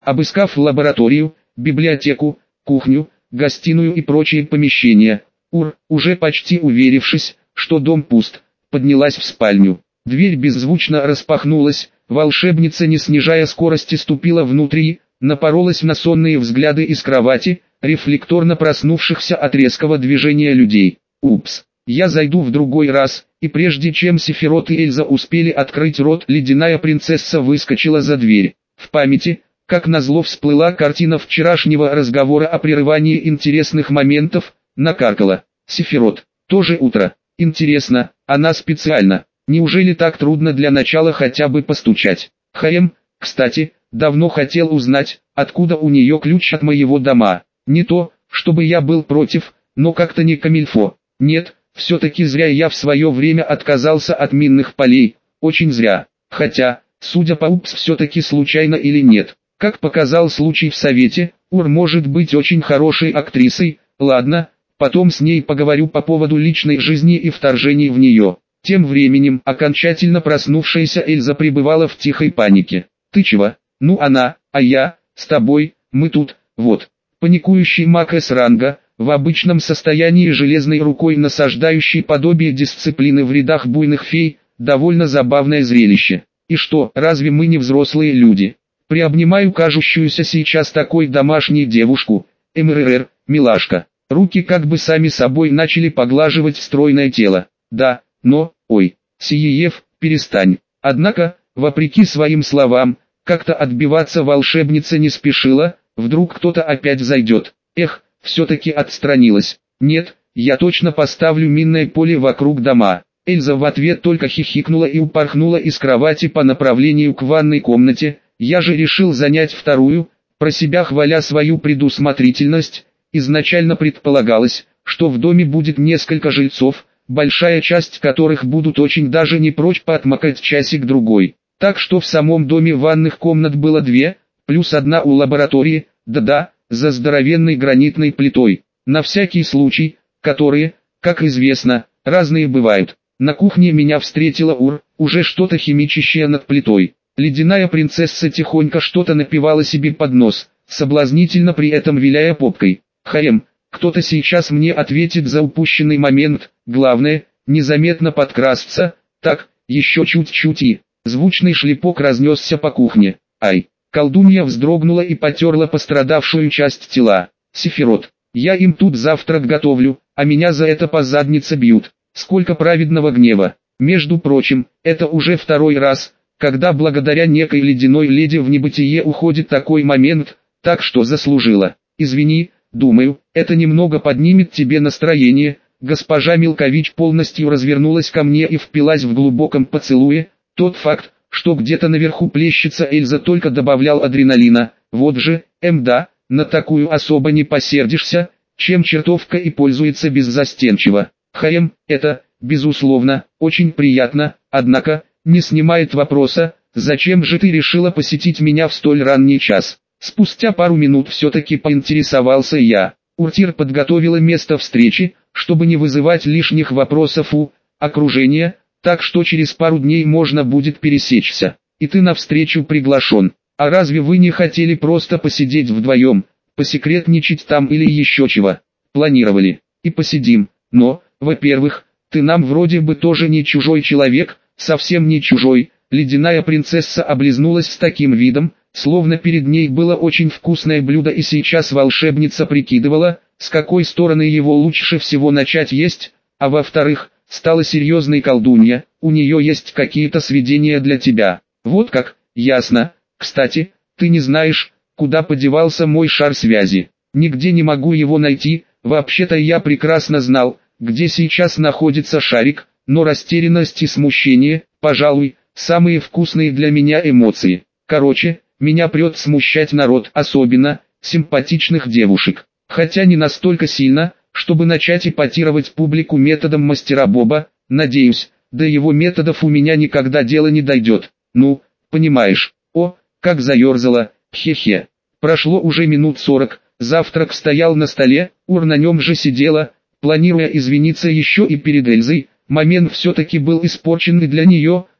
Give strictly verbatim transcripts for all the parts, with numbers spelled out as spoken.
Обыскав лабораторию, библиотеку, кухню, гостиную и прочие помещения, Ур, уже почти уверившись, что дом пуст, поднялась в спальню. Дверь беззвучно распахнулась, волшебница, не снижая скорости, ступила внутрь и напоролась на сонные взгляды из кровати, рефлекторно проснувшихся от резкого движения людей. Упс, я зайду в другой раз. И прежде чем Сефирот и Эльза успели открыть рот, ледяная принцесса выскочила за дверь. В памяти, как назло, всплыла картина вчерашнего разговора о прерывании интересных моментов, накаркала. Сефирот, тоже утро. Интересно, она специально. Неужели так трудно для начала хотя бы постучать? Хаем, кстати, давно хотел узнать, откуда у нее ключ от моего дома. Не то, чтобы я был против, но как-то не камильфо. Нет, все-таки зря я в свое время отказался от минных полей. Очень зря. Хотя, судя по упс, все-таки случайно или нет. Как показал случай в совете, Ур может быть очень хорошей актрисой. Ладно, потом с ней поговорю по поводу личной жизни и вторжений в нее. Тем временем, окончательно проснувшаяся Эльза пребывала в тихой панике. «Ты чего? Ну она, а я, с тобой, мы тут, вот». Паникующий маг С-ранга, в обычном состоянии железной рукой насаждающий подобие дисциплины в рядах буйных фей, довольно забавное зрелище. И что, разве мы не взрослые люди? Приобнимаю кажущуюся сейчас такой домашней девушку, МРР, милашка. Руки как бы сами собой начали поглаживать стройное тело. Да, но, ой, Сиеев, перестань. Однако, вопреки своим словам, как-то отбиваться волшебница не спешила, вдруг кто-то опять зайдет. Эх, все-таки отстранилась. Нет, я точно поставлю минное поле вокруг дома. Эльза в ответ только хихикнула и упорхнула из кровати по направлению к ванной комнате. Я же решил занять вторую, про себя хваля свою предусмотрительность. Изначально предполагалось, что в доме будет несколько жильцов, большая часть которых будут очень даже не прочь поотмокать часик-другой. Так что в самом доме ванных комнат было две, плюс одна у лаборатории, да-да, за здоровенной гранитной плитой. На всякий случай, которые, как известно, разные бывают. На кухне меня встретила Ур, уже что-то химичащее над плитой. Ледяная принцесса тихонько что-то напевала себе под нос, соблазнительно при этом виляя попкой. Хаем, кто-то сейчас мне ответит за упущенный момент, главное, незаметно подкрасться, так, еще чуть-чуть и... Звучный шлепок разнесся по кухне. Ай, колдунья вздрогнула и потерла пострадавшую часть тела. Сефирот, я им тут завтрак готовлю, а меня за это по заднице бьют. Сколько праведного гнева. Между прочим, это уже второй раз, когда благодаря некой ледяной леди в небытие уходит такой момент, так что заслужила. Извини, думаю, это немного поднимет тебе настроение. Госпожа Милкович полностью развернулась ко мне и впилась в глубоком поцелуе. Тот факт, что где-то наверху плещется Эльза, только добавлял адреналина. Вот же, мда, на такую особо не посердишься, чем чертовка и пользуется беззастенчиво. Хаем, это, безусловно, очень приятно, однако, не снимает вопроса, зачем же ты решила посетить меня в столь ранний час. Спустя пару минут все-таки поинтересовался я. Уртир подготовила место встречи, чтобы не вызывать лишних вопросов у окружения, так что через пару дней можно будет пересечься. И ты на встречу приглашен. А разве вы не хотели просто посидеть вдвоем, посекретничать там или еще чего? Планировали. И посидим. Но, во-первых, ты нам вроде бы тоже не чужой человек, совсем не чужой. Ледяная принцесса облизнулась с таким видом, словно перед ней было очень вкусное блюдо, и сейчас волшебница прикидывала, с какой стороны его лучше всего начать есть. А во-вторых, стала серьезной колдунья, у нее есть какие-то сведения для тебя. Вот как, ясно. Кстати, ты не знаешь, куда подевался мой шар связи. Нигде не могу его найти. Вообще-то я прекрасно знал, где сейчас находится шарик, но растерянность и смущение, пожалуй, самые вкусные для меня эмоции. Короче, меня прет смущать народ, особенно симпатичных девушек. Хотя не настолько сильно, чтобы начать эпатировать публику методом мастера Боба. Надеюсь, до его методов у меня никогда дело не дойдет. Ну, понимаешь. О, как заерзало, хе-хе. Прошло уже минут сорок, завтрак стоял на столе, Ур на нем же сидела, планируя извиниться еще и перед Эльзой. Момент все-таки был испорчен и для нее,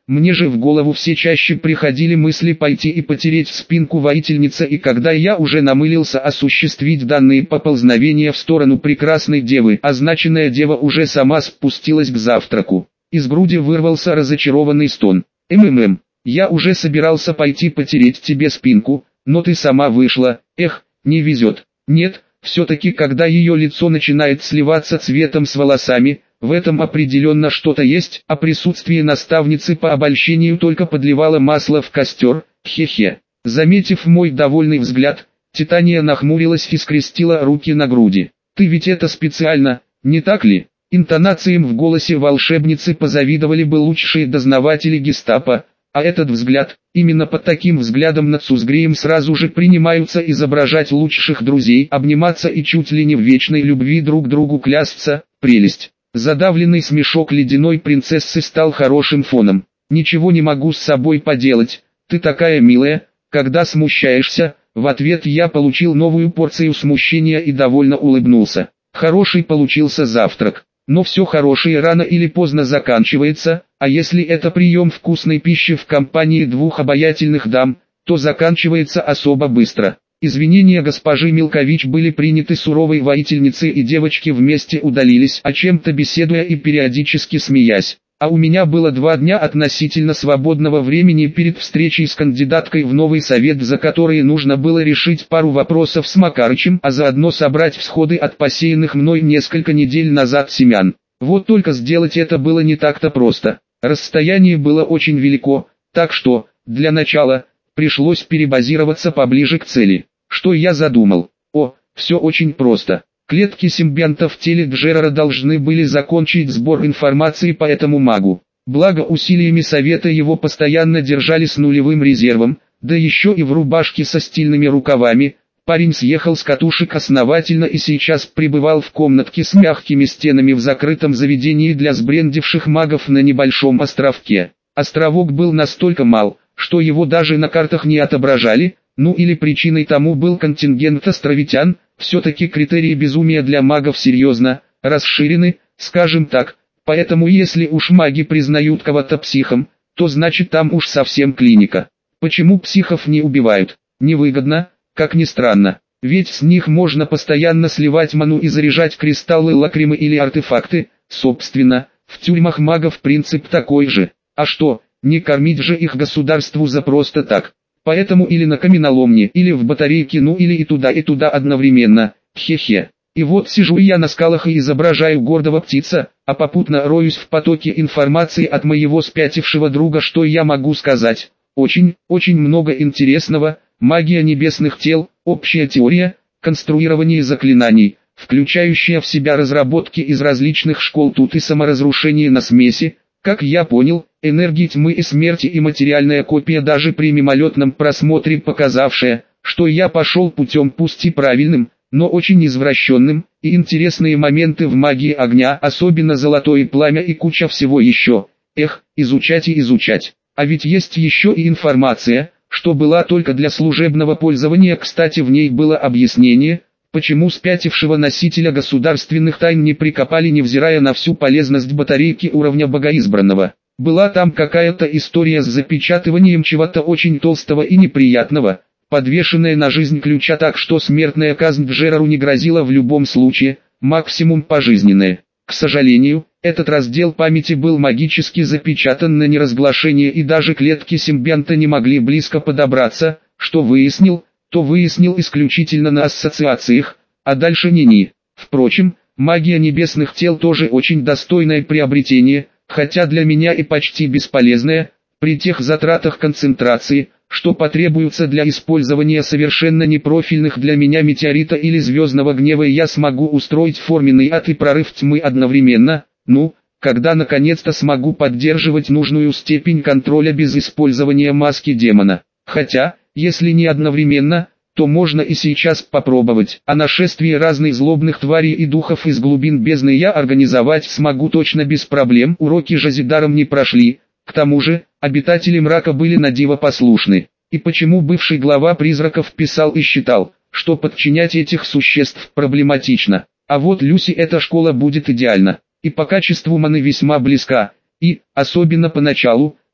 мне же в голову все чаще приходили мысли пойти и потереть спинку воительницы, и когда я уже намылился осуществить данные поползновения в сторону прекрасной девы, означенная дева уже сама спустилась к завтраку. Из груди вырвался разочарованный стон. «МММ, я уже собирался пойти потереть тебе спинку, но ты сама вышла, эх, не везет». Нет, все-таки когда ее лицо начинает сливаться цветом с волосами, в этом определенно что-то есть, а присутствие наставницы по обольщению только подливало масло в костер, хе-хе. Заметив мой довольный взгляд, Титания нахмурилась и скрестила руки на груди. «Ты ведь это специально, не так ли?» Интонациям в голосе волшебницы позавидовали бы лучшие дознаватели гестапо, а этот взгляд, именно под таким взглядом над Сузгреем сразу же принимаются изображать лучших друзей, обниматься и чуть ли не в вечной любви друг другу клясться, прелесть. Задавленный смешок ледяной принцессы стал хорошим фоном. «Ничего не могу с собой поделать, ты такая милая, когда смущаешься». В ответ я получил новую порцию смущения и довольно улыбнулся. Хороший получился завтрак. Но все хорошее рано или поздно заканчивается, а если это прием вкусной пищи в компании двух обаятельных дам, то заканчивается особо быстро. Извинения госпожи Милкович были приняты суровой воительницей, и девочки вместе удалились, о чем-то беседуя и периодически смеясь. А у меня было два дня относительно свободного времени перед встречей с кандидаткой в новый совет, за которые нужно было решить пару вопросов с Макарычем, а заодно собрать всходы от посеянных мной несколько недель назад семян. Вот только сделать это было не так-то просто. Расстояние было очень велико, так что, для начала, пришлось перебазироваться поближе к цели. Что я задумал? О, все очень просто. Клетки симбионта в теле Джерара должны были закончить сбор информации по этому магу. Благо усилиями совета его постоянно держали с нулевым резервом, да еще и в рубашке со стильными рукавами. Парень съехал с катушек основательно и сейчас пребывал в комнатке с мягкими стенами в закрытом заведении для сбрендивших магов на небольшом островке. Островок был настолько мал, что его даже на картах не отображали, ну или причиной тому был контингент островитян. Все-таки критерии безумия для магов серьезно расширены, скажем так, поэтому если уж маги признают кого-то психом, то значит там уж совсем клиника. Почему психов не убивают? Невыгодно, как ни странно, ведь с них можно постоянно сливать ману и заряжать кристаллы, лакримы или артефакты. Собственно, в тюрьмах магов принцип такой же. А что, не кормить же их государству за просто так? Поэтому или на каменоломне, или в батарейке, ну или и туда и туда одновременно, хе-хе. И вот сижу я на скалах и изображаю гордого птица, а попутно роюсь в потоке информации от моего спятившего друга. Что я могу сказать? Очень, очень много интересного. Магия небесных тел, общая теория, конструирование заклинаний, включающая в себя разработки из различных школ, тут и саморазрушение на смеси. Как я понял, энергии тьмы и смерти и материальная копия, даже при мимолетном просмотре показавшая, что я пошел путем пусть и правильным, но очень извращенным, и интересные моменты в магии огня, особенно золотое пламя и куча всего еще. Эх, изучать и изучать. А ведь есть еще и информация, что была только для служебного пользования. Кстати, в ней было объяснение, почему спятившего носителя государственных тайн не прикопали, невзирая на всю полезность батарейки уровня богоизбранного. Была там какая-то история с запечатыванием чего-то очень толстого и неприятного, подвешенная на жизнь ключа, так что смертная казнь Джерару не грозила в любом случае, максимум пожизненная. К сожалению, этот раздел памяти был магически запечатан на неразглашение, и даже клетки симбионта не могли близко подобраться. Что выяснил, то выяснил исключительно на ассоциациях, а дальше ни-ни. Впрочем, магия небесных тел тоже очень достойное приобретение, хотя для меня и почти бесполезное, при тех затратах концентрации, что потребуются для использования совершенно непрофильных для меня метеорита или звездного гнева. Я смогу устроить форменный ад и прорыв тьмы одновременно, ну, когда наконец-то смогу поддерживать нужную степень контроля без использования маски демона. Хотя, если не одновременно, то можно и сейчас попробовать. А нашествие разных злобных тварей и духов из глубин бездны я организовать смогу точно без проблем. Уроки же даром не прошли. К тому же, обитатели мрака были на диво послушны. И почему бывший глава призраков писал и считал, что подчинять этих существ проблематично. А вот Люси эта школа будет идеальна. И по качеству маны весьма близка. И, особенно поначалу,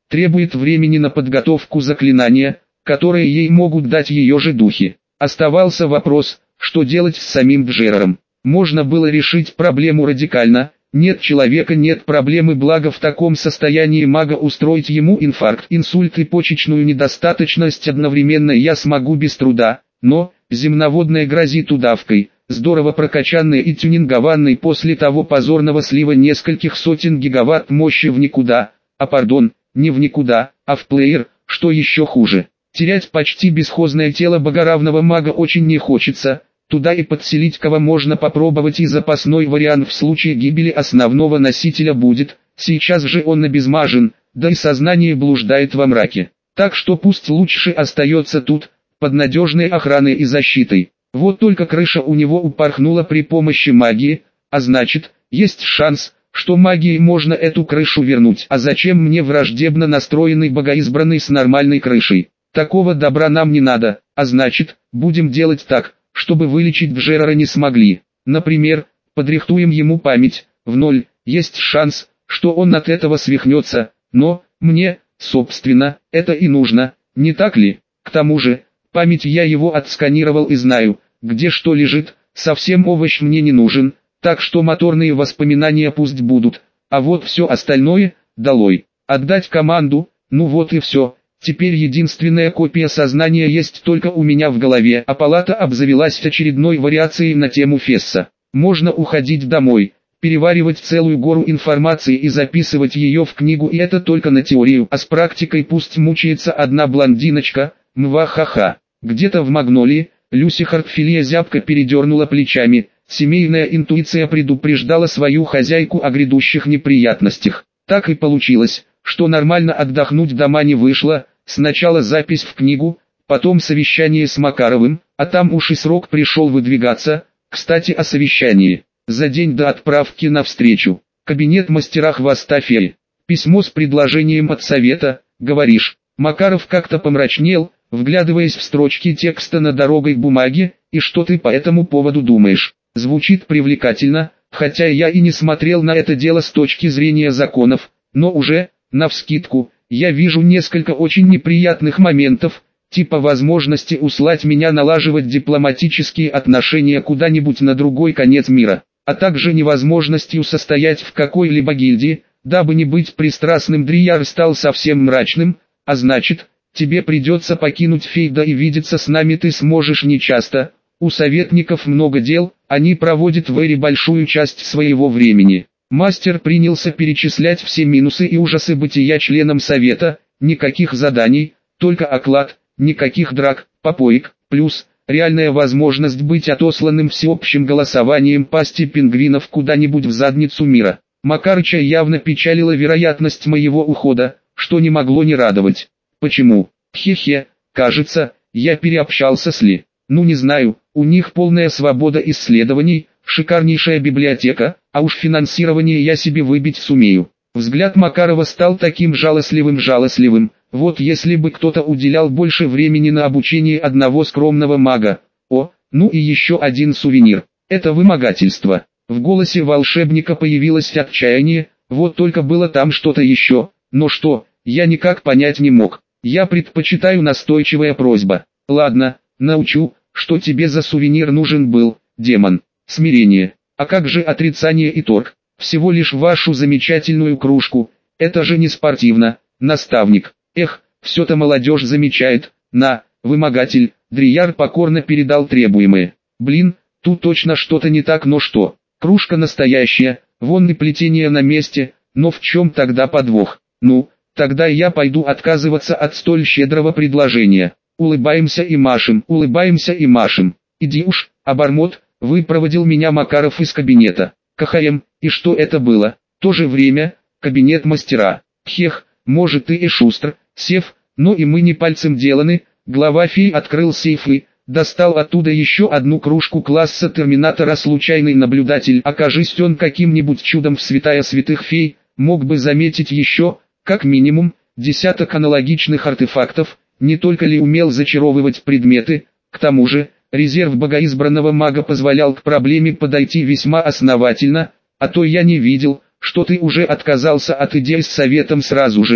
требует времени на подготовку заклинания, которое ей могут дать ее же духи. Оставался вопрос, что делать с самим Джераром. Можно было решить проблему радикально. Нет человека, нет проблемы, благо в таком состоянии мага устроить ему инфаркт, инсульт и почечную недостаточность одновременно я смогу без труда, но земноводная грозит удавкой, здорово прокачанный и тюнингованный после того позорного слива нескольких сотен гигаватт мощи в никуда, а пардон, не в никуда, а в плеер, что еще хуже. Терять почти бесхозное тело богоравного мага очень не хочется. Туда и подселить кого можно попробовать, и запасной вариант в случае гибели основного носителя будет. Сейчас же он обезмажен, да и сознание блуждает во мраке. Так что пусть лучше остается тут, под надежной охраной и защитой. Вот только крыша у него упорхнула при помощи магии, а значит, есть шанс, что магией можно эту крышу вернуть. А зачем мне враждебно настроенный богоизбранный с нормальной крышей? Такого добра нам не надо, а значит, будем делать так, чтобы вылечить Джерара не смогли. Например, подрихтуем ему память в ноль, есть шанс, что он от этого свихнется, но мне, собственно, это и нужно, не так ли? К тому же, память я его отсканировал и знаю, где что лежит, совсем овощ мне не нужен, так что моторные воспоминания пусть будут, а вот все остальное, долой. Отдать команду, ну вот и все. Теперь единственная копия сознания есть только у меня в голове, а палата обзавелась очередной вариацией на тему Фесса. Можно уходить домой, переваривать целую гору информации и записывать ее в книгу, и это только на теорию, а с практикой пусть мучается одна блондиночка, мва-ха-ха. Где-то в Магнолии, Люси Хартфилия зябко передернула плечами, семейная интуиция предупреждала свою хозяйку о грядущих неприятностях. Так и получилось, что нормально отдохнуть дома не вышло, сначала запись в книгу, потом совещание с Макаровым, а там уж и срок пришел выдвигаться. Кстати, о совещании. За день до отправки на встречу. Кабинет мастера Хвостафеи. Письмо с предложением от совета, говоришь. Макаров как-то помрачнел, вглядываясь в строчки текста на дорогой бумаге, и что ты по этому поводу думаешь? Звучит привлекательно, хотя я и не смотрел на это дело с точки зрения законов, но уже, навскидку, я вижу несколько очень неприятных моментов, типа возможности услать меня налаживать дипломатические отношения куда-нибудь на другой конец мира, а также невозможностью состоять в какой-либо гильдии, дабы не быть пристрастным. Дрияр стал совсем мрачным, а значит, тебе придется покинуть Фейда и видеться с нами ты сможешь нечасто. У советников много дел, они проводят в Эре большую часть своего времени. Мастер принялся перечислять все минусы и ужасы бытия членом совета, никаких заданий, только оклад, никаких драк, попоек, плюс реальная возможность быть отосланным всеобщим голосованием пасти пингвинов куда-нибудь в задницу мира. Макарыча явно печалила вероятность моего ухода, что не могло не радовать. Почему? Хе-хе, кажется, я переобщался с Ли. Ну не знаю, у них полная свобода исследований, шикарнейшая библиотека, а уж финансирование я себе выбить сумею. Взгляд Макарова стал таким жалостливым-жалостливым, вот если бы кто-то уделял больше времени на обучение одного скромного мага. О, ну и еще один сувенир. Это вымогательство. В голосе волшебника появилось отчаяние, вот только было там что-то еще, но что, я никак понять не мог. Я предпочитаю настойчивая просьба. Ладно, научу, что тебе за сувенир нужен был, демон. Смирение. А как же отрицание и торг? Всего лишь вашу замечательную кружку. Это же не спортивно, наставник. Эх, все-то молодежь замечает. На, вымогатель. Дрияр покорно передал требуемое. Блин, тут точно что-то не так, но что? Кружка настоящая, вон и плетение на месте, но в чем тогда подвох? Ну, тогда я пойду отказываться от столь щедрого предложения. Улыбаемся и машем, улыбаемся и машем. Иди уж, обормот. Выпроводил меня Макаров из кабинета. КХМ, и что это было? То же время, кабинет мастера. Хех, может ты и шустр, сев, но и мы не пальцем деланы. Глава фей открыл сейф и достал оттуда еще одну кружку класса Терминатора. Случайный наблюдатель, окажись он каким-нибудь чудом в святая святых фей, мог бы заметить еще, как минимум, десяток аналогичных артефактов. Не только ли умел зачаровывать предметы, к тому же, резерв богоизбранного мага позволял к проблеме подойти весьма основательно, а то я не видел, что ты уже отказался от идей с советом сразу же,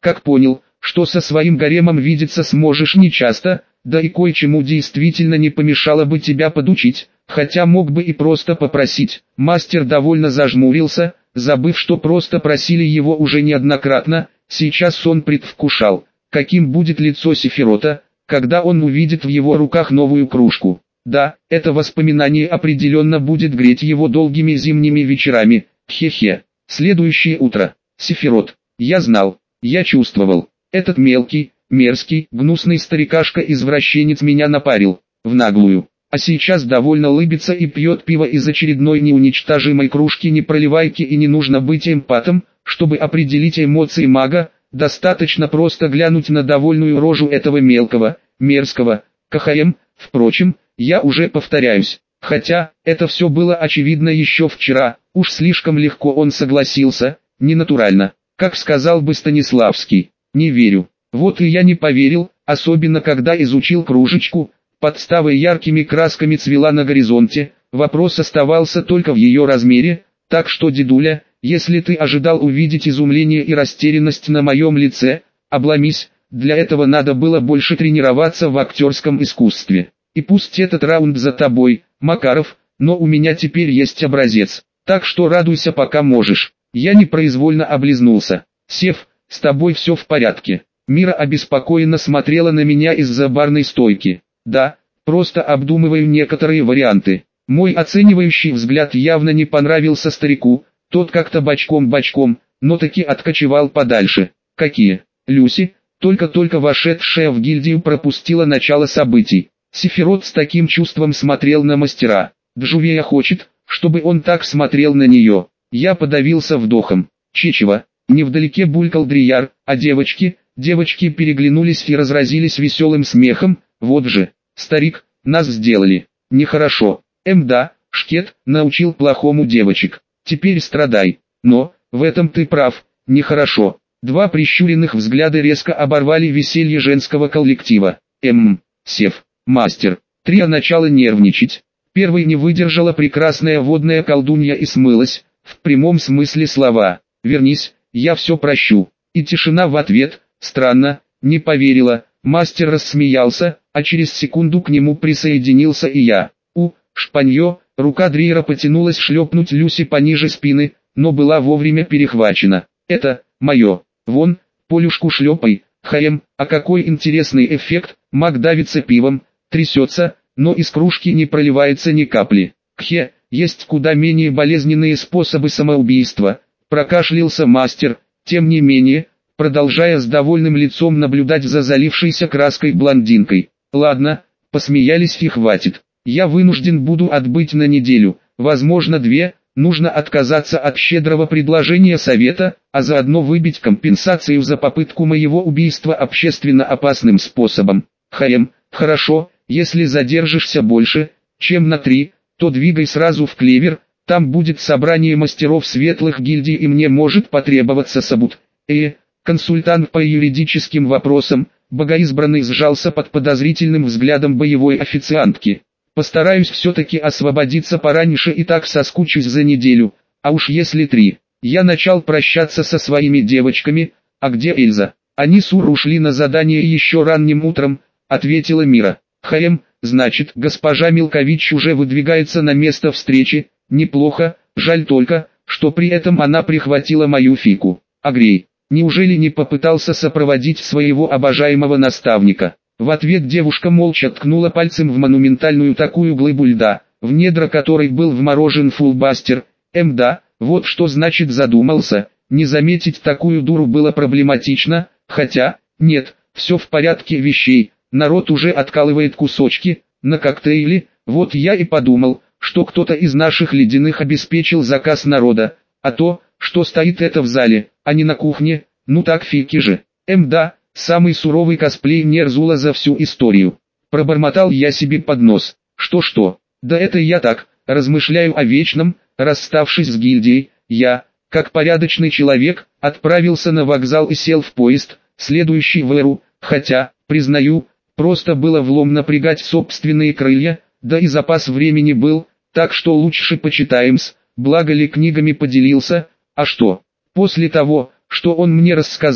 как понял, что со своим гаремом видеться сможешь нечасто, да и кое-чему действительно не помешало бы тебя подучить, хотя мог бы и просто попросить. Мастер довольно зажмурился, забыв, что просто просили его уже неоднократно. Сейчас он предвкушал, каким будет лицо Сефирота, когда он увидит в его руках новую кружку. Да, это воспоминание определенно будет греть его долгими зимними вечерами. Хе-хе. Следующее утро. Сефирот. Я знал, я чувствовал. Этот мелкий, мерзкий, гнусный старикашка-извращенец меня напарил, в наглую. А сейчас довольно улыбится и пьет пиво из очередной неуничтожимой кружки непроливайки, и не нужно быть эмпатом, чтобы определить эмоции мага, достаточно просто глянуть на довольную рожу этого мелкого, мерзкого, КХМ. Впрочем, я уже повторяюсь, хотя, это все было очевидно еще вчера, уж слишком легко он согласился, ненатурально, как сказал бы Станиславский, не верю. Вот и я не поверил, особенно когда изучил кружечку, подстава яркими красками цвела на горизонте, вопрос оставался только в ее размере, так что, дедуля, если ты ожидал увидеть изумление и растерянность на моем лице, обломись, для этого надо было больше тренироваться в актерском искусстве. И пусть этот раунд за тобой, Макаров, но у меня теперь есть образец, так что радуйся пока можешь. Я непроизвольно облизнулся. Сев, с тобой все в порядке. Мира обеспокоенно смотрела на меня из-за барной стойки. Да, просто обдумываю некоторые варианты. Мой оценивающий взгляд явно не понравился старику, тот как-то бочком-бочком, но таки откочевал подальше. Какие? Люси, только-только вошедшая в гильдию, пропустила начало событий. Сефирот с таким чувством смотрел на мастера. Джувея хочет, чтобы он так смотрел на нее. Я подавился вдохом. Чечева. Невдалеке булькал Дрияр, а девочки, девочки переглянулись и разразились веселым смехом. Вот же, старик, нас сделали. Нехорошо. Эм да, Шкет, научил плохому девочек. Теперь страдай. Но, в этом ты прав, нехорошо. Два прищуренных взгляда резко оборвали веселье женского коллектива. Эм, Сев, мастер. Трио начало нервничать. Первой не выдержала прекрасная водная колдунья и смылась, в прямом смысле слова. Вернись, я все прощу. И тишина в ответ. Странно, не поверила. Мастер рассмеялся, а через секунду к нему присоединился и я. У, шпанье, рука Дрейра потянулась шлепнуть Люси пониже спины, но была вовремя перехвачена. Это, мое. Вон, Полюшку шлепай. Хаем, а какой интересный эффект, маг давится пивом, трясется, но из кружки не проливается ни капли. Кхе, есть куда менее болезненные способы самоубийства, прокашлялся мастер, тем не менее, продолжая с довольным лицом наблюдать за залившейся краской блондинкой. Ладно, посмеялись и хватит. Я вынужден буду отбыть на неделю, возможно две, нужно отказаться от щедрого предложения совета, а заодно выбить компенсацию за попытку моего убийства общественно опасным способом. Хаем, хорошо, если задержишься больше, чем на три, то двигай сразу в Клевер, там будет собрание мастеров светлых гильдий и мне может потребоваться сабут. Э, консультант по юридическим вопросам, богоизбранный сжался под подозрительным взглядом боевой официантки. Постараюсь все-таки освободиться пораньше и так соскучусь за неделю, а уж если три. Я начал прощаться со своими девочками, а где Эльза? Они с Ур ушли на задание еще ранним утром, ответила Мира. Хаем, значит, госпожа Милкович уже выдвигается на место встречи, неплохо, жаль только, что при этом она прихватила мою фику. Агрей, неужели не попытался сопроводить своего обожаемого наставника? В ответ девушка молча ткнула пальцем в монументальную такую глыбу льда, в недра которой был вморожен фулбастер. Эм да, вот что значит задумался, не заметить такую дуру было проблематично, хотя, нет, все в порядке вещей, народ уже откалывает кусочки, на коктейли, вот я и подумал, что кто-то из наших ледяных обеспечил заказ народа, а то, что стоит это в зале, а не на кухне, ну так фики же. Эм да. Самый суровый косплей Нерзула за всю историю. Пробормотал я себе под нос. Что-что? Да это я так, размышляю о вечном, расставшись с гильдией. Я, как порядочный человек, отправился на вокзал и сел в поезд, следующий в Эру, хотя, признаю, просто было влом напрягать собственные крылья, да и запас времени был, так что лучше почитаем-с, благо ли книгами поделился, а что? После того, что он мне рассказал,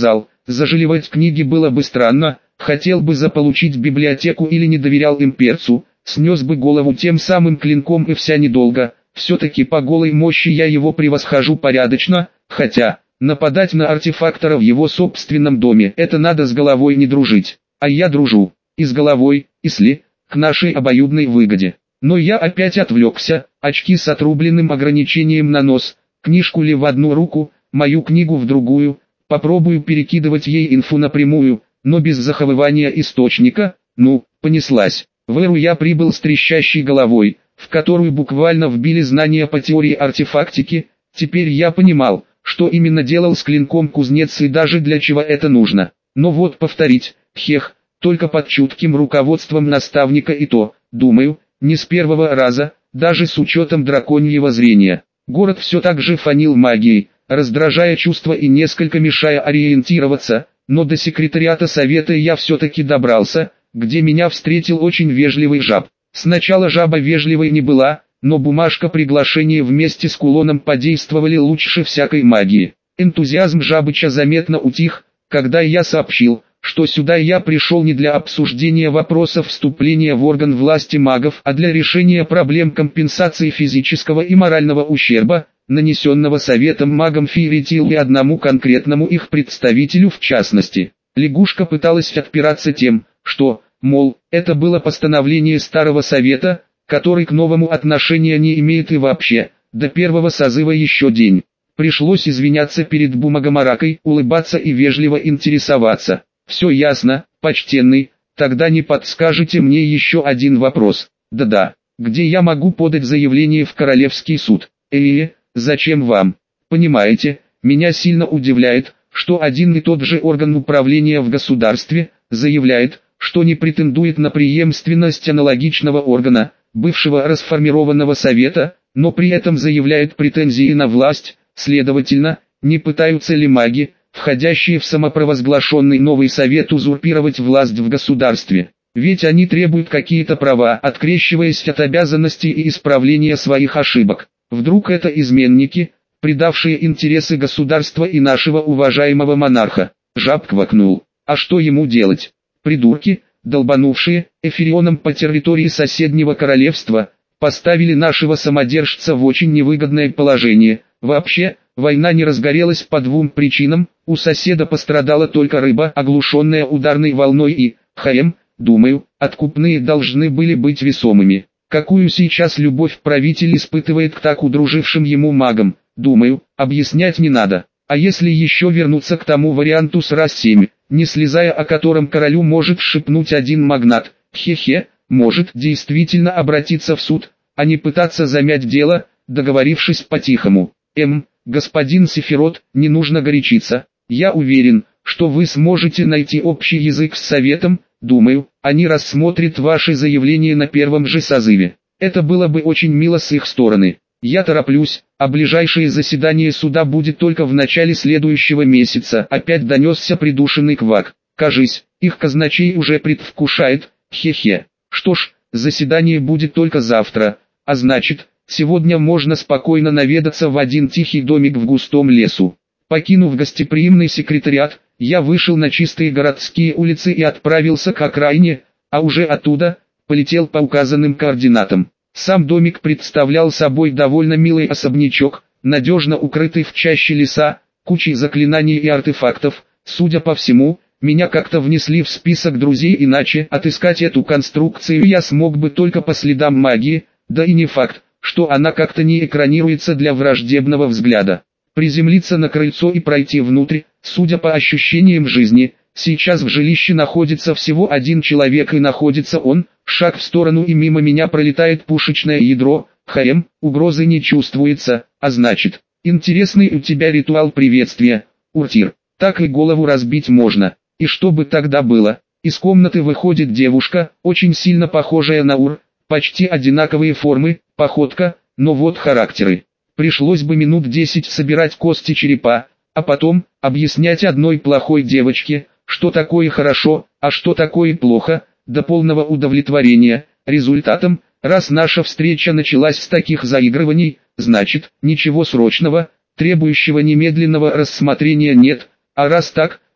Зажаливать книги было бы странно, хотел бы заполучить библиотеку или не доверял имперцу, снес бы голову тем самым клинком и вся недолго. Все-таки по голой мощи я его превосхожу порядочно, хотя, нападать на артефактора в его собственном доме, это надо с головой не дружить. А я дружу, и с головой, и с ли, к нашей обоюдной выгоде. Но я опять отвлекся, очки с отрубленным ограничением на нос, книжку ли в одну руку, мою книгу в другую, попробую перекидывать ей инфу напрямую, но без заховывания источника. Ну, понеслась. В Эру я прибыл с трещащей головой, в которую буквально вбили знания по теории артефактики. Теперь я понимал, что именно делал с клинком кузнец и даже для чего это нужно. Но вот повторить, хех, только под чутким руководством наставника и то, думаю, не с первого раза, даже с учетом драконьего зрения. Город все так же фанил магией, раздражая чувства и несколько мешая ориентироваться, но до секретариата совета я все-таки добрался, где меня встретил очень вежливый жаб. Сначала жаба вежливой не была, но бумажка приглашения вместе с кулоном подействовали лучше всякой магии. Энтузиазм жабыча заметно утих, когда я сообщил, что сюда я пришел не для обсуждения вопросов вступления в орган власти магов, а для решения проблем компенсации физического и морального ущерба, нанесенного советом магам Фейритил и одному конкретному их представителю в частности. Лягушка пыталась отпираться тем, что, мол, это было постановление старого совета, который к новому отношения не имеет и вообще, до первого созыва еще день. Пришлось извиняться перед бумагомаракой, улыбаться и вежливо интересоваться. Все ясно, почтенный, тогда не подскажете мне еще один вопрос? Да-да, где я могу подать заявление в Королевский суд? Э, зачем вам? Понимаете, меня сильно удивляет, что один и тот же орган управления в государстве заявляет, что не претендует на преемственность аналогичного органа, бывшего расформированного совета, но при этом заявляет претензии на власть. Следовательно, не пытаются ли маги, входящие в самопровозглашенный новый совет, узурпировать власть в государстве? Ведь они требуют какие-то права, открещиваясь от обязанностей и исправления своих ошибок. Вдруг это изменники, предавшие интересы государства и нашего уважаемого монарха? Жаб квакнул. А что ему делать? Придурки, долбанувшие эфирионом по территории соседнего королевства, поставили нашего самодержца в очень невыгодное положение. Вообще, война не разгорелась по двум причинам: у соседа пострадала только рыба, оглушенная ударной волной, и, хм, думаю, откупные должны были быть весомыми. Какую сейчас любовь правитель испытывает к так удружившим ему магам, думаю, объяснять не надо. А если еще вернуться к тому варианту с раз семь, не слезая, о котором королю может шепнуть один магнат, хе-хе, может действительно обратиться в суд, а не пытаться замять дело, договорившись по-тихому. М, господин Сефирот, не нужно горячиться, я уверен, что вы сможете найти общий язык с советом. Думаю, они рассмотрят ваши заявления на первом же созыве. Это было бы очень мило с их стороны. Я тороплюсь, а ближайшее заседание суда будет только в начале следующего месяца. Опять донесся придушенный квак. Кажись, их казначей уже предвкушает, хе-хе. Что ж, заседание будет только завтра, а значит, сегодня можно спокойно наведаться в один тихий домик в густом лесу. Покинув гостеприимный секретариат, я вышел на чистые городские улицы и отправился к окраине, а уже оттуда полетел по указанным координатам. Сам домик представлял собой довольно милый особнячок, надежно укрытый в чаще леса, кучей заклинаний и артефактов. Судя по всему, меня как-то внесли в список друзей, иначе отыскать эту конструкцию я смог бы только по следам магии, да и не факт, что она как-то не экранируется для враждебного взгляда. Приземлиться на крыльцо и пройти внутрь. Судя по ощущениям жизни, сейчас в жилище находится всего один человек, и находится он, шаг в сторону и мимо меня пролетает пушечное ядро. Хм, угрозы не чувствуется, а значит, интересный у тебя ритуал приветствия, Уртир. Так и голову разбить можно. И что бы тогда было? Из комнаты выходит девушка, очень сильно похожая на Ур, почти одинаковые формы, походка, но вот характеры. Пришлось бы минут десять собирать кости черепа, а потом объяснять одной плохой девочке, что такое хорошо, а что такое плохо, до полного удовлетворения. Результатом, раз наша встреча началась с таких заигрываний, значит, ничего срочного, требующего немедленного рассмотрения нет, а раз так,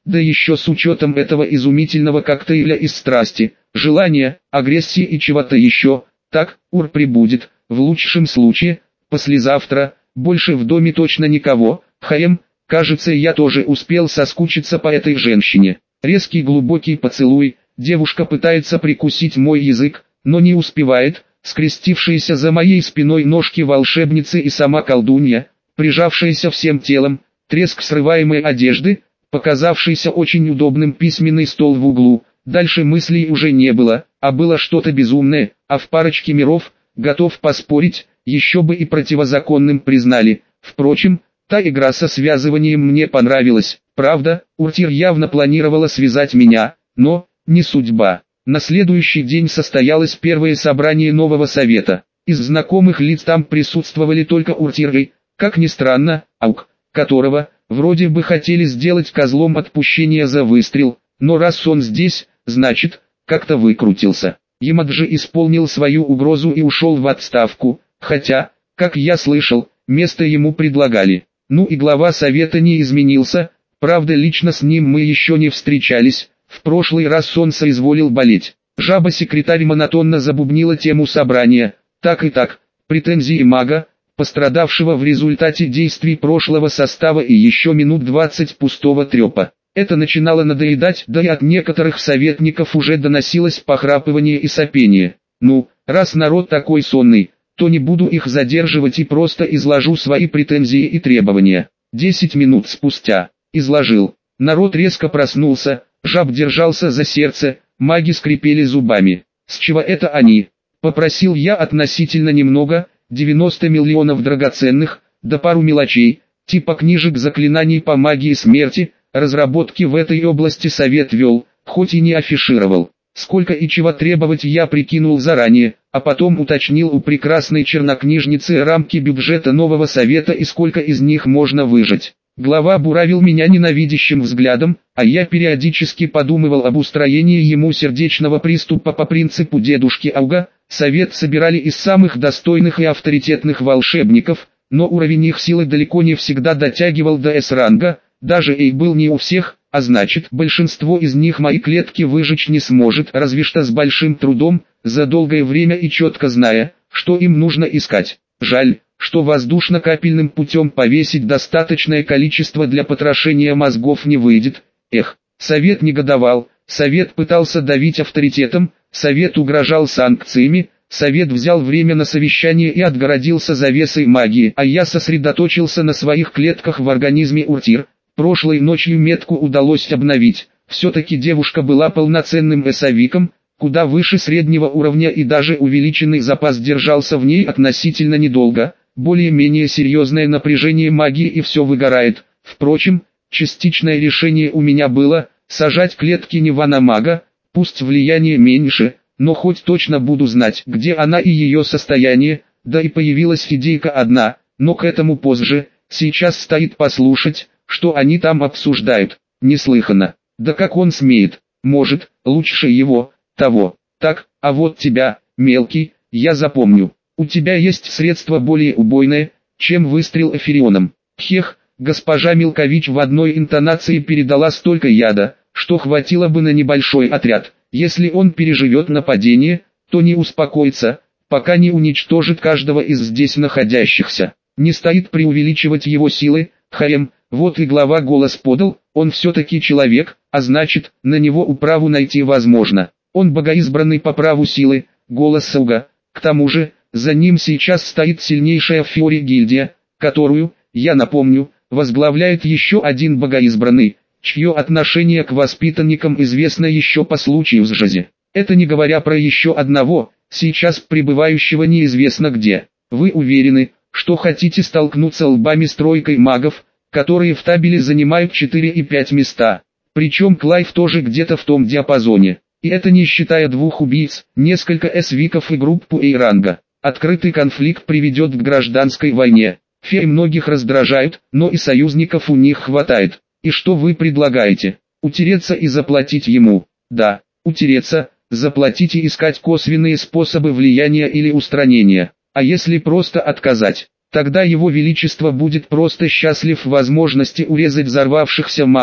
да еще с учетом этого изумительного коктейля из страсти, желания, агрессии и чего-то еще. Так, Ур прибудет, в лучшем случае, послезавтра, больше в доме точно никого. Хаем, кажется, я тоже успел соскучиться по этой женщине. Резкий глубокий поцелуй, девушка пытается прикусить мой язык, но не успевает. Скрестившиеся за моей спиной ножки волшебницы и сама колдунья, прижавшаяся всем телом, треск срываемой одежды, показавшийся очень удобным письменный стол в углу. Дальше мыслей уже не было, а было что-то безумное, а в парочке миров, готов поспорить, еще бы и противозаконным признали. Впрочем, та игра со связыванием мне понравилась. Правда, Уртир явно планировала связать меня, но не судьба. На следующий день состоялось первое собрание нового совета. Из знакомых лиц там присутствовали только Уртир и, как ни странно, Аук, которого, вроде бы хотели сделать козлом отпущения за выстрел, но раз он здесь, значит, как-то выкрутился. Ямаджи исполнил свою угрозу и ушел в отставку, хотя, как я слышал, место ему предлагали. Ну и глава совета не изменился, правда лично с ним мы еще не встречались. В прошлый раз он соизволил болеть. Жаба-секретарь монотонно забубнила тему собрания. Так и так, претензии мага, пострадавшего в результате действий прошлого состава и еще минут двадцать пустого трепа. Это начинало надоедать, да и от некоторых советников уже доносилось похрапывание и сопение. Ну, раз народ такой сонный, то не буду их задерживать и просто изложу свои претензии и требования. Десять минут спустя. Изложил. Народ резко проснулся. Жаб держался за сердце, маги скрипели зубами. С чего это они? Попросил я относительно немного, девяносто миллионов драгоценных, да пару мелочей, типа книжек заклинаний по магии смерти, разработки в этой области совет вел, хоть и не афишировал. Сколько и чего требовать я прикинул заранее, а потом уточнил у прекрасной чернокнижницы рамки бюджета нового совета и сколько из них можно выжать. Глава буравил меня ненавидящим взглядом, а я периодически подумывал об устроении ему сердечного приступа по принципу дедушки Ауга. Совет собирали из самых достойных и авторитетных волшебников, но уровень их силы далеко не всегда дотягивал до С-ранга, даже Эй был не у всех, а значит большинство из них мои клетки выжечь не сможет, разве что с большим трудом, за долгое время и четко зная, что им нужно искать. Жаль, что воздушно-капельным путем повесить достаточное количество для потрошения мозгов не выйдет. Эх, совет негодовал, совет пытался давить авторитетом, совет угрожал санкциями, совет взял время на совещание и отгородился завесой магии, а я сосредоточился на своих клетках в организме Уртир. Прошлой ночью метку удалось обновить, все-таки девушка была полноценным эсовиком, куда выше среднего уровня и даже увеличенный запас держался в ней относительно недолго. Более-менее серьезное напряжение магии и все выгорает. Впрочем, частичное решение у меня было, сажать клетки не в аномага, пусть влияние меньше, но хоть точно буду знать, где она и ее состояние, да и появилась идейка одна, но к этому позже, сейчас стоит послушать, что они там обсуждают. Неслыханно. Да как он смеет? Может, лучше его, того. Так, а вот тебя, мелкий, я запомню. У тебя есть средство более убойное, чем выстрел эфирионом. Хех, госпожа Милкович в одной интонации передала столько яда, что хватило бы на небольшой отряд. Если он переживет нападение, то не успокоится, пока не уничтожит каждого из здесь находящихся. Не стоит преувеличивать его силы. Хаем, вот и глава голос подал, он все-таки человек, а значит, на него управу найти возможно. Он богоизбранный по праву силы, голос Сауга. К тому же, за ним сейчас стоит сильнейшая в Фиоре гильдия, которую, я напомню, возглавляет еще один богоизбранный, чье отношение к воспитанникам известно еще по случаю с Жази. Это не говоря про еще одного, сейчас пребывающего неизвестно где. Вы уверены, что хотите столкнуться лбами с тройкой магов, которые в табеле занимают четыре и пять места. Причем Клайв тоже где-то в том диапазоне. И это не считая двух убийц, несколько эсвиков и группу Эйранга. Открытый конфликт приведет к гражданской войне. Феи многих раздражают, но и союзников у них хватает. И что вы предлагаете? Утереться и заплатить ему? Да, утереться, заплатить и искать косвенные способы влияния или устранения. А если просто отказать? Тогда его величество будет просто счастлив возможности урезать взорвавшихся магов,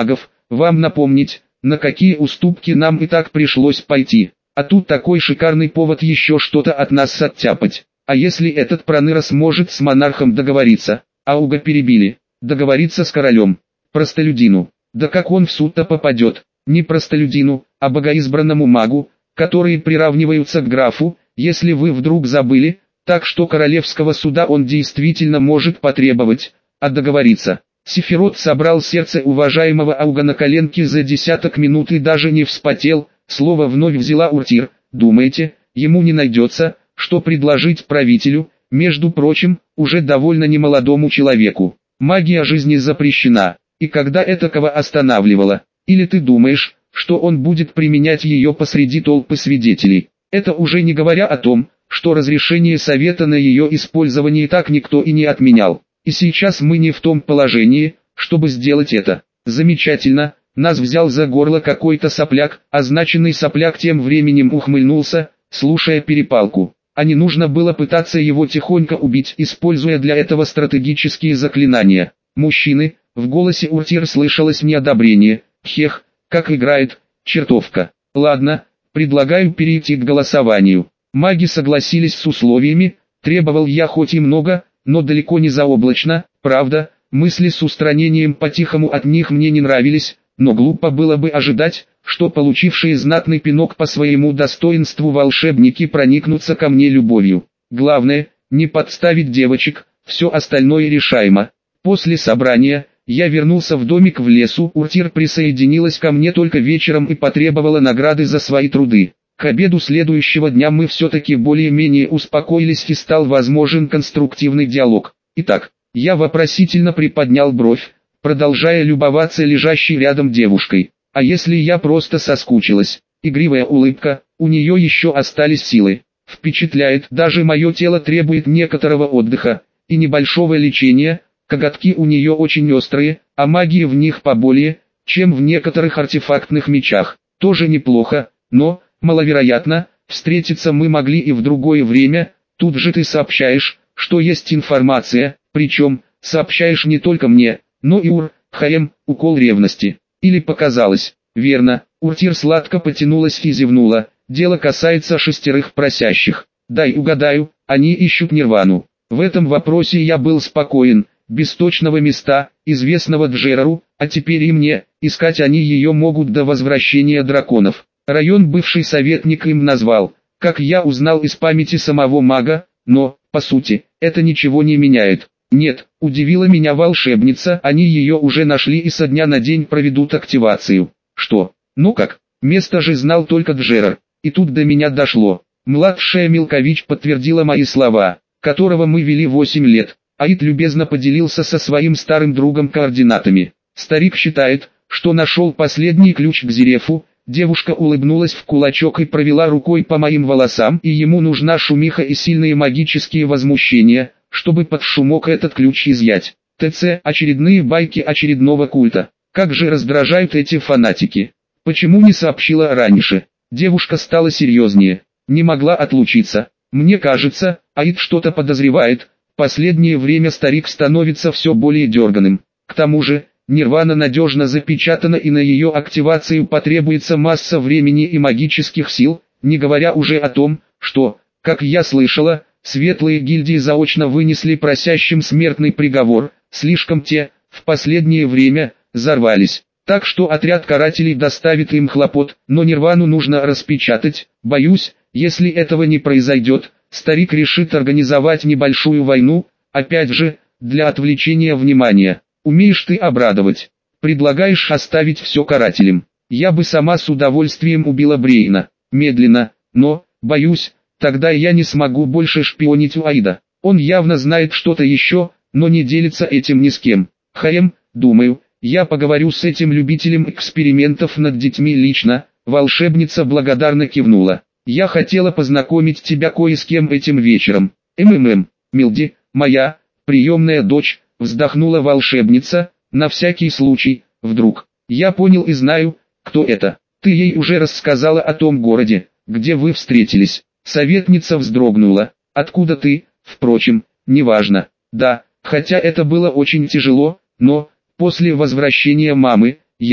вам напомнить, на какие уступки нам и так пришлось пойти. А тут такой шикарный повод еще что-то от нас оттяпать. А если этот проныра сможет с монархом договориться? Ауга перебили. Договориться с королем. Простолюдину. Да как он в суд-то попадет? Не простолюдину, а богоизбранному магу, которые приравниваются к графу, если вы вдруг забыли, так что королевского суда он действительно может потребовать, а договориться. Сефирот собрал сердце уважаемого Ауга на коленке за десяток минут и даже не вспотел, слово вновь взяла Уртир. Думаете, ему не найдется, что предложить правителю, между прочим, уже довольно немолодому человеку. Магия жизни запрещена, и когда это кого останавливало? Или ты думаешь, что он будет применять ее посреди толпы свидетелей? Это уже не говоря о том, что разрешение совета на ее использование так никто и не отменял. И сейчас мы не в том положении, чтобы сделать это. Замечательно, нас взял за горло какой-то сопляк, означенный сопляк тем временем ухмыльнулся, слушая перепалку. А не нужно было пытаться его тихонько убить, используя для этого стратегические заклинания. Мужчины, в голосе Уртир слышалось неодобрение. Хех, как играет, чертовка. Ладно, предлагаю перейти к голосованию. Маги согласились с условиями, требовал я хоть и много, но далеко не заоблачно. Правда, мысли с устранением по-тихому от них мне не нравились, но глупо было бы ожидать, что получившие знатный пинок по своему достоинству волшебники проникнутся ко мне любовью. Главное, не подставить девочек, все остальное решаемо. После собрания, я вернулся в домик в лесу, Уртир присоединилась ко мне только вечером и потребовала награды за свои труды. К обеду следующего дня мы все-таки более-менее успокоились и стал возможен конструктивный диалог. Итак, я вопросительно приподнял бровь, продолжая любоваться лежащей рядом девушкой. А если я просто соскучилась? Игривая улыбка, у нее еще остались силы. Впечатляет, даже мое тело требует некоторого отдыха и небольшого лечения. Коготки у нее очень острые, а магии в них поболее, чем в некоторых артефактных мечах. Тоже неплохо, но, маловероятно, встретиться мы могли и в другое время. Тут же ты сообщаешь, что есть информация, причем, сообщаешь не только мне, но и Ур, Хаем, укол ревности. Или показалось, верно, Уртир сладко потянулась и зевнула. Дело касается шестерых просящих. Дай угадаю, они ищут Нирвану. В этом вопросе я был спокоен. Без точного места, известного Джерару, а теперь и мне, искать они ее могут до возвращения драконов. Район бывший советник им назвал, как я узнал из памяти самого мага, но, по сути, это ничего не меняет. Нет, удивила меня волшебница, они ее уже нашли и со дня на день проведут активацию. Что? Ну как? Место же знал только Джерар. И тут до меня дошло. Младшая Милкович подтвердила мои слова, которого мы вели восемь лет. Аид любезно поделился со своим старым другом координатами. Старик считает, что нашел последний ключ к Зерефу. Девушка улыбнулась в кулачок и провела рукой по моим волосам, и ему нужна шумиха и сильные магические возмущения, чтобы под шумок этот ключ изъять. ТЦ – очередные байки очередного культа. Как же раздражают эти фанатики. Почему не сообщила раньше? Девушка стала серьезнее. Не могла отлучиться. Мне кажется, Аид что-то подозревает. Последнее время старик становится все более дерганым. К тому же, Нирвана надежно запечатана и на ее активацию потребуется масса времени и магических сил, не говоря уже о том, что, как я слышала, светлые гильдии заочно вынесли просящим смертный приговор, слишком те, в последнее время, взорвались. Так что отряд карателей доставит им хлопот, но Нирвану нужно распечатать. Боюсь, если этого не произойдет, старик решит организовать небольшую войну, опять же, для отвлечения внимания. Умеешь ты обрадовать. Предлагаешь оставить все карателям. Я бы сама с удовольствием убила Брейна. Медленно, но, боюсь, тогда я не смогу больше шпионить у Аида. Он явно знает что-то еще, но не делится этим ни с кем. Хаем, думаю, я поговорю с этим любителем экспериментов над детьми лично. Волшебница благодарно кивнула. Я хотела познакомить тебя кое с кем этим вечером. МММ, Милди, моя, приемная дочь, вздохнула волшебница, на всякий случай, вдруг. Я понял и знаю, кто это. Ты ей уже рассказала о том городе, где вы встретились. Советница вздрогнула. Откуда ты, впрочем, неважно. Да, хотя это было очень тяжело, но, после возвращения мамы, я...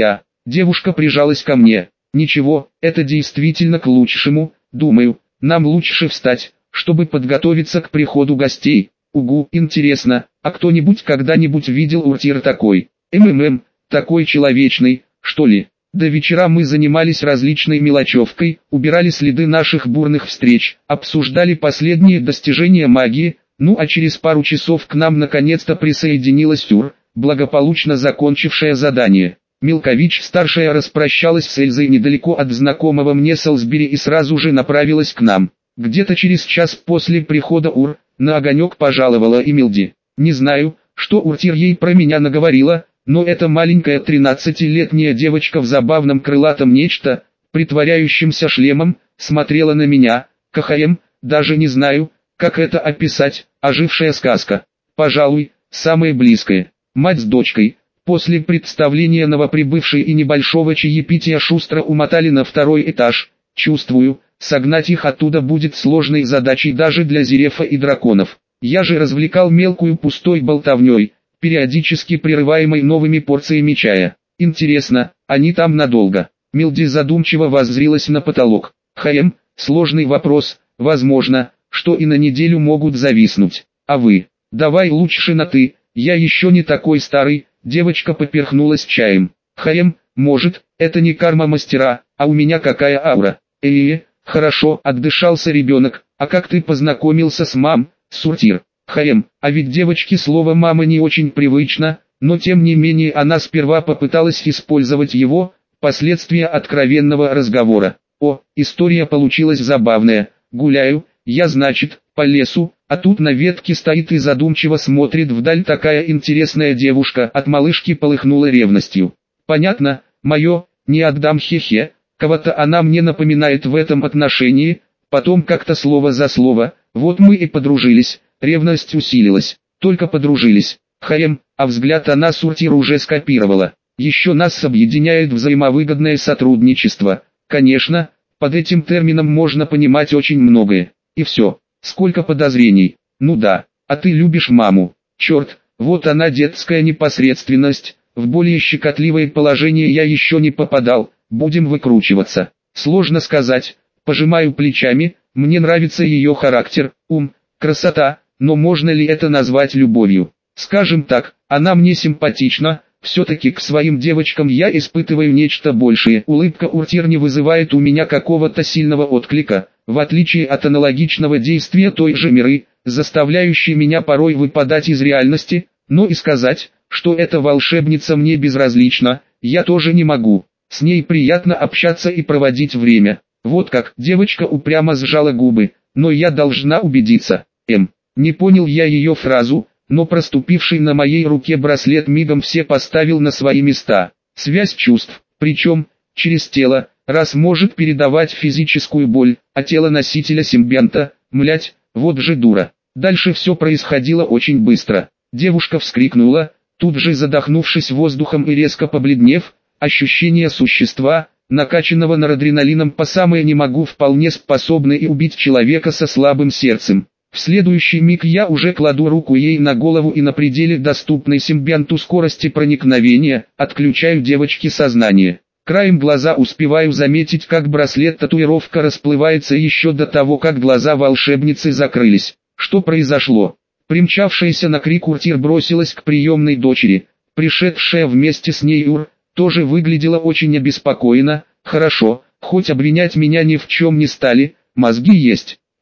Девушка прижалась ко мне. Ничего, это действительно к лучшему, думаю, нам лучше встать, чтобы подготовиться к приходу гостей. Угу, интересно, а кто-нибудь когда-нибудь видел Уртир такой? МММ, такой человечный, что ли? До вечера мы занимались различной мелочевкой, убирали следы наших бурных встреч, обсуждали последние достижения магии, ну а через пару часов к нам наконец-то присоединилась Тюр, благополучно закончившая задание. Милкович-старшая распрощалась с Эльзой недалеко от знакомого мне Солсбери и сразу же направилась к нам. Где-то через час после прихода Ур, на огонек пожаловала и Милди. Не знаю, что Уртир ей про меня наговорила, но эта маленькая тринадцатилетняя девочка в забавном крылатом нечто, притворяющимся шлемом, смотрела на меня. КХМ, даже не знаю, как это описать, ожившая сказка. Пожалуй, самое близкое. Мать с дочкой, после представления новоприбывшей и небольшого чаепития шустро умотали на второй этаж. Чувствую, согнать их оттуда будет сложной задачей даже для Зерефа и драконов. Я же развлекал мелкую пустой болтовней, периодически прерываемой новыми порциями чая. Интересно, они там надолго? Милди задумчиво воззрилась на потолок. Хм, сложный вопрос, возможно, что и на неделю могут зависнуть. А вы? Давай лучше на «ты», я еще не такой старый. Девочка поперхнулась чаем. Хм, может, это не карма мастера, а у меня какая аура. Э, хорошо, отдышался ребенок. А как ты познакомился с мам, Суртир? Хм, а ведь девочке слово «мама» не очень привычно, но тем не менее она сперва попыталась использовать его, последствия откровенного разговора. О, история получилась забавная. Гуляю, я значит, по лесу, а тут на ветке стоит и задумчиво смотрит вдаль такая интересная девушка. От малышки полыхнула ревностью. Понятно, мое, не отдам хе-хе, кого-то она мне напоминает в этом отношении, потом как-то слово за слово, вот мы и подружились, ревность усилилась, только подружились. Хм, а взгляд она Суртир уже скопировала. Еще нас объединяет взаимовыгодное сотрудничество. Конечно, под этим термином можно понимать очень многое. И все. Сколько подозрений. Ну да, а ты любишь маму. Черт, вот она детская непосредственность. В более щекотливое положение я еще не попадал. Будем выкручиваться. Сложно сказать. Пожимаю плечами. Мне нравится ее характер, ум, красота. Но можно ли это назвать любовью? Скажем так, она мне симпатична. Все-таки к своим девочкам я испытываю нечто большее. Улыбка Уртир не вызывает у меня какого-то сильного отклика, в отличие от аналогичного действия той же Миры, заставляющей меня порой выпадать из реальности, но и сказать, что эта волшебница мне безразлична, я тоже не могу. С ней приятно общаться и проводить время. Вот как, девочка упрямо сжала губы, но я должна убедиться. М. Не понял я ее фразу, но проступивший на моей руке браслет мигом все поставил на свои места. Связь чувств, причем, через тело, раз может передавать физическую боль, а тело носителя симбионта, млять, вот же дура. Дальше все происходило очень быстро. Девушка вскрикнула, тут же задохнувшись воздухом и резко побледнев, ощущение существа, накачанного норадреналином по самое не могу, вполне способны и убить человека со слабым сердцем. В следующий миг я уже кладу руку ей на голову и на пределе доступной симбионту скорости проникновения, отключаю девочке сознание. Краем глаза успеваю заметить, как браслет-татуировка расплывается еще до того, как глаза волшебницы закрылись. Что произошло? Примчавшаяся на крик Уртир бросилась к приемной дочери. Пришедшая вместе с ней Ур, тоже выглядела очень обеспокоена. Хорошо, хоть обвинять меня ни в чем не стали, мозги есть.